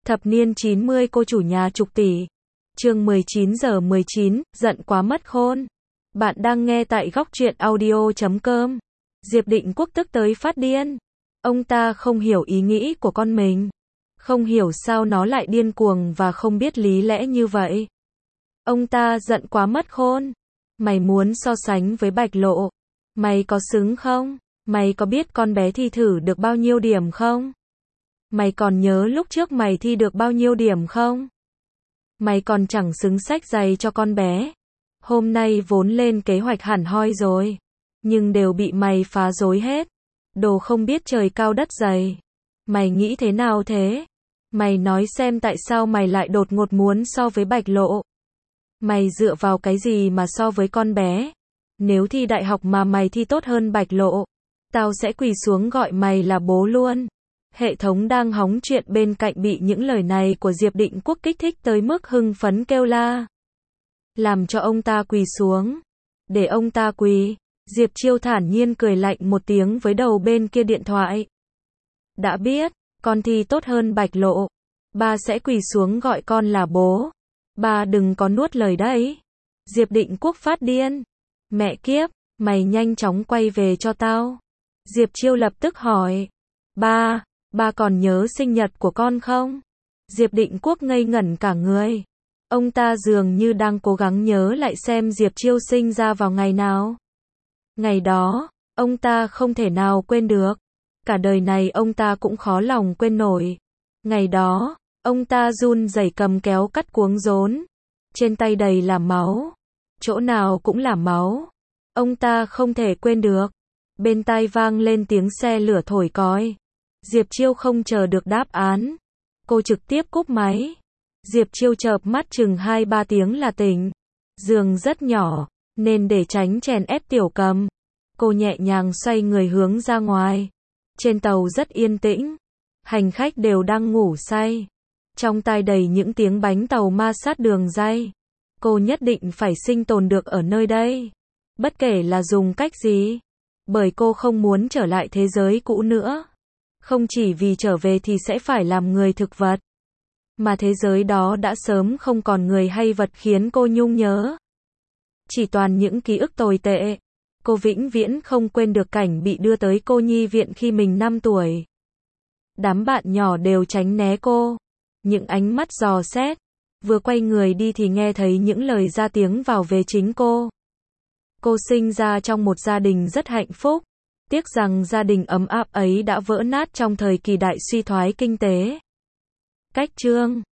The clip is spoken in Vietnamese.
Thập niên 90 cô chủ nhà chục tỷ. Chương 19:19, giận quá mất khôn. Bạn đang nghe tại góc truyện audio.com. Diệp Định Quốc tức tới phát điên. Ông ta không hiểu ý nghĩ của con mình. Không hiểu sao nó lại điên cuồng và không biết lý lẽ như vậy. Ông ta giận quá mất khôn. Mày muốn so sánh với Bạch Lộ. Mày có xứng không? Mày có biết con bé thi thử được bao nhiêu điểm không? Mày còn nhớ lúc trước mày thi được bao nhiêu điểm không? Mày còn chẳng xứng xách giày cho con bé. Hôm nay vốn lên kế hoạch hẳn hoi rồi. Nhưng đều bị mày phá rối hết. Đồ không biết trời cao đất dày. Mày nghĩ thế nào thế? Mày nói xem tại sao mày lại đột ngột muốn so với Bạch Lộ. Mày dựa vào cái gì mà so với con bé? Nếu thi đại học mà mày thi tốt hơn Bạch Lộ, tao sẽ quỳ xuống gọi mày là bố luôn. Hệ thống đang hóng chuyện bên cạnh bị những lời này của Diệp Định Quốc kích thích tới mức hưng phấn kêu la. Làm cho ông ta quỳ xuống. Để ông ta quỳ. Diệp Chiêu thản nhiên cười lạnh một tiếng với đầu bên kia điện thoại. Đã biết, con thi tốt hơn Bạch Lộ. Ba sẽ quỳ xuống gọi con là bố. Ba đừng có nuốt lời đấy. Diệp Định Quốc phát điên. Mẹ kiếp, mày nhanh chóng quay về cho tao. Diệp Chiêu lập tức hỏi. Ba còn nhớ sinh nhật của con không? Diệp Định Quốc ngây ngẩn cả người. Ông ta dường như đang cố gắng nhớ lại xem Diệp Chiêu sinh ra vào ngày nào. Ngày đó, ông ta không thể nào quên được. Cả đời này ông ta cũng khó lòng quên nổi. Ngày đó, ông ta run rẩy cầm kéo cắt cuống rốn. Trên tay đầy là máu. Chỗ nào cũng là máu. Ông ta không thể quên được. Bên tai vang lên tiếng xe lửa thổi còi. Diệp Chiêu không chờ được đáp án. Cô trực tiếp cúp máy. Diệp Chiêu chợp mắt chừng 2-3 tiếng là tỉnh. Giường rất nhỏ, nên để tránh chèn ép Tiểu Cầm, cô nhẹ nhàng xoay người hướng ra ngoài. Trên tàu rất yên tĩnh. Hành khách đều đang ngủ say. Trong tai đầy những tiếng bánh tàu ma sát đường ray. Cô nhất định phải sinh tồn được ở nơi đây. Bất kể là dùng cách gì. Bởi cô không muốn trở lại thế giới cũ nữa. Không chỉ vì trở về thì sẽ phải làm người thực vật. Mà thế giới đó đã sớm không còn người hay vật khiến cô nhung nhớ. Chỉ toàn những ký ức tồi tệ. Cô vĩnh viễn không quên được cảnh bị đưa tới cô nhi viện khi mình 5 tuổi. Đám bạn nhỏ đều tránh né cô. Những ánh mắt dò xét. Vừa quay người đi thì nghe thấy những lời ra tiếng vào về chính cô. Cô sinh ra trong một gia đình rất hạnh phúc. Tiếc rằng gia đình ấm áp ấy đã vỡ nát trong thời kỳ đại suy thoái kinh tế. Cách chương